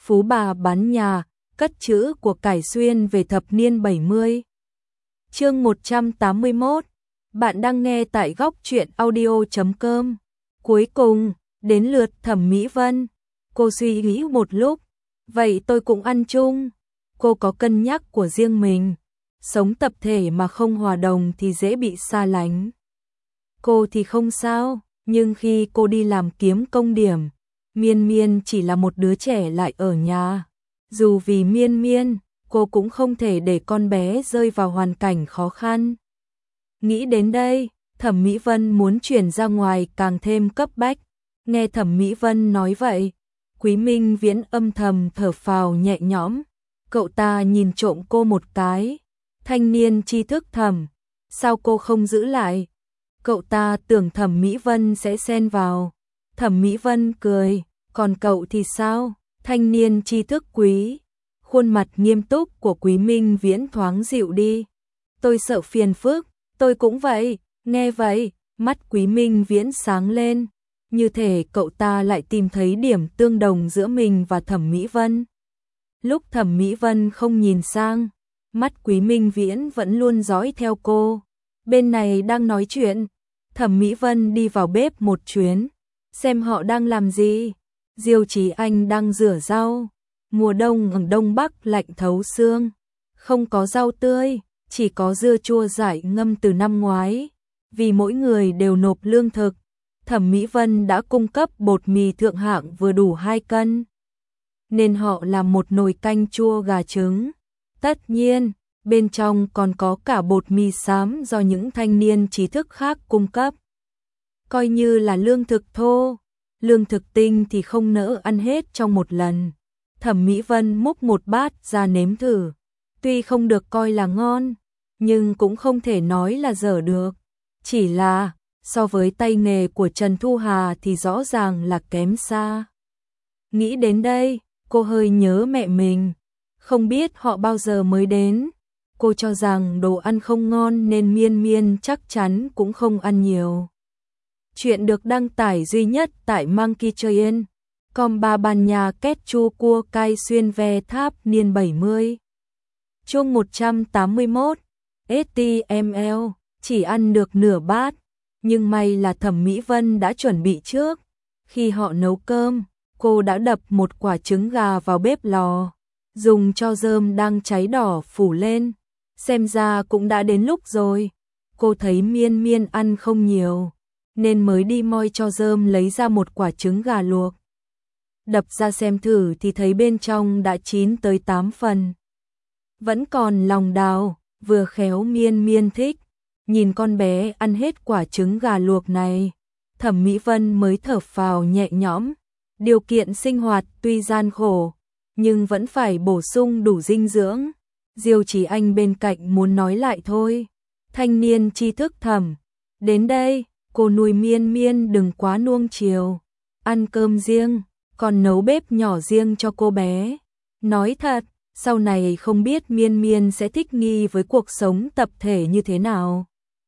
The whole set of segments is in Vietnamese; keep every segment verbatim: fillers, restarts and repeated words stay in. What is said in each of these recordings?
Phú bà bán nhà, cất trữ của cải xuyên về thập niên bảy mươi. Chương một trăm tám mươi mốt. Bạn đang nghe tại góc truyện audio chấm com. Cuối cùng, đến lượt Thẩm Mỹ Vân. Cô suy nghĩ một lúc, vậy tôi cũng ăn chung. Cô có cân nhắc của riêng mình. Sống tập thể mà không hòa đồng thì dễ bị xa lánh. Cô thì không sao, nhưng khi cô đi làm kiếm công điểm, Miên Miên chỉ là một đứa trẻ lại ở nhà. Dù vì Miên Miên, cô cũng không thể để con bé rơi vào hoàn cảnh khó khăn. Nghĩ đến đây, Thẩm Mỹ Vân muốn chuyển ra ngoài càng thêm cấp bách. Nghe Thẩm Mỹ Vân nói vậy, Quý Minh Viễn âm thầm thở phào nhẹ nhõm. Cậu ta nhìn trộm cô một cái. Thanh niên tri thức Thẩm, sao cô không giữ lại? Cậu ta tưởng Thẩm Mỹ Vân sẽ xen vào. Thẩm Mỹ Vân cười, còn cậu thì sao? Thanh niên tri thức Quý. Khuôn mặt nghiêm túc của Quý Minh Viễn thoáng dịu đi. Tôi sợ phiền phức, tôi cũng vậy. Nghe vậy, mắt Quý Minh Viễn sáng lên. Như thể cậu ta lại tìm thấy điểm tương đồng giữa mình và Thẩm Mỹ Vân. Lúc Thẩm Mỹ Vân không nhìn sang, mắt Quý Minh Viễn vẫn luôn dõi theo cô. Bên này đang nói chuyện, Thẩm Mỹ Vân đi vào bếp một chuyến, xem họ đang làm gì. Diêu Chí Anh đang rửa rau. Mùa đông ở Đông Bắc lạnh thấu xương, không có rau tươi, chỉ có dưa chua dại ngâm từ năm ngoái. Vì mỗi người đều nộp lương thực, Thẩm Mỹ Vân đã cung cấp bột mì thượng hạng vừa đủ hai cân. Nên họ làm một nồi canh chua gà trứng. Tất nhiên, bên trong còn có cả bột mì xám do những thanh niên trí thức khác cung cấp. Coi như là lương thực thô, lương thực tinh thì không nỡ ăn hết trong một lần. Thẩm Mỹ Vân múc một bát ra nếm thử. Tuy không được coi là ngon, nhưng cũng không thể nói là dở được. Chỉ là, so với tay nghề của Trần Thu Hà thì rõ ràng là kém xa. Nghĩ đến đây, cô hơi nhớ mẹ mình. Không biết họ bao giờ mới đến. Cô cho rằng đồ ăn không ngon nên Miên Miên chắc chắn cũng không ăn nhiều. Chuyện được đăng tải duy nhất tại Monkey Train. Com ba bàn nhà két chua cua cay xuyên ve tháp niên bảy mươi. Chương một trăm tám mươi mốt. ét tê em lờ, chỉ ăn được nửa bát. Nhưng may là Thẩm Mỹ Vân đã chuẩn bị trước. Khi họ nấu cơm, cô đã đập một quả trứng gà vào bếp lò, dùng cho rơm đang cháy đỏ phủ lên. Xem ra cũng đã đến lúc rồi. Cô thấy Miên Miên ăn không nhiều, nên mới đi moi cho rơm lấy ra một quả trứng gà luộc. Đập ra xem thử thì thấy bên trong đã chín tới tám phần. Vẫn còn lòng đào, vừa khéo Miên Miên thích. Nhìn con bé ăn hết quả trứng gà luộc này, Thẩm Mỹ Vân mới thở phào nhẹ nhõm. Điều kiện sinh hoạt tuy gian khổ, nhưng vẫn phải bổ sung đủ dinh dưỡng. Diêu Chí Anh bên cạnh muốn nói lại thôi. Thanh niên tri thức Thẩm, đến đây, cô nuôi Miên Miên đừng quá nuông chiều. Ăn cơm riêng, còn nấu bếp nhỏ riêng cho cô bé. Nói thật, sau này không biết Miên Miên sẽ thích nghi với cuộc sống tập thể như thế nào.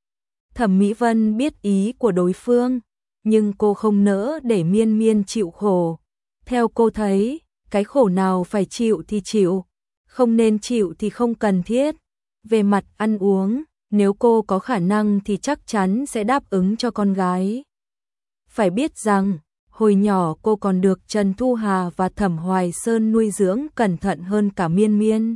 Thẩm Mỹ Vân biết ý của đối phương, nhưng cô không nỡ để Miên Miên chịu khổ. Theo cô thấy, cái khổ nào phải chịu thì chịu, không nên chịu thì không cần thiết. Về mặt ăn uống, nếu cô có khả năng thì chắc chắn sẽ đáp ứng cho con gái. Phải biết rằng, hồi nhỏ cô còn được Trần Thu Hà và Thẩm Hoài Sơn nuôi dưỡng cẩn thận hơn cả Miên Miên.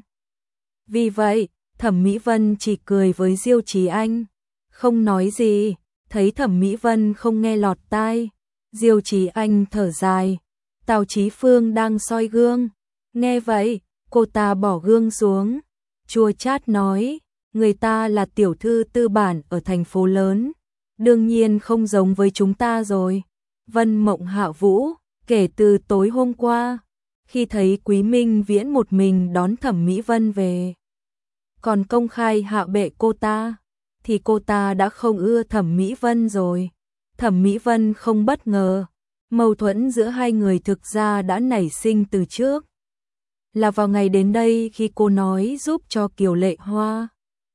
Vì vậy, Thẩm Mỹ Vân chỉ cười với Diêu Chí Anh, không nói gì. Thấy Thẩm Mỹ Vân không nghe lọt tai, Diêu Chí Anh thở dài. Tào Chí Phương đang soi gương. Nghe vậy, cô ta bỏ gương xuống, chua chát nói, người ta là tiểu thư tư bản ở thành phố lớn, đương nhiên không giống với chúng ta rồi. Vân Mộng Hạ Vũ, kể từ tối hôm qua, khi thấy Quý Minh Viễn một mình đón Thẩm Mỹ Vân về, còn công khai hạ bệ cô ta, thì cô ta đã không ưa Thẩm Mỹ Vân rồi. Thẩm Mỹ Vân không bất ngờ, mâu thuẫn giữa hai người thực ra đã nảy sinh từ trước. Là vào ngày đến đây khi cô nói giúp cho Kiều Lệ Hoa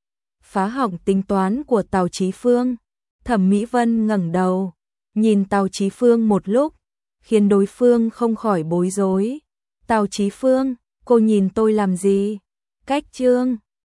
phá hỏng tính toán của Tào Chí Phương. Thẩm Mỹ Vân ngẩng đầu, nhìn Tào Chí Phương một lúc, khiến đối phương không khỏi bối rối. Tào Chí Phương, cô nhìn tôi làm gì? Cách chương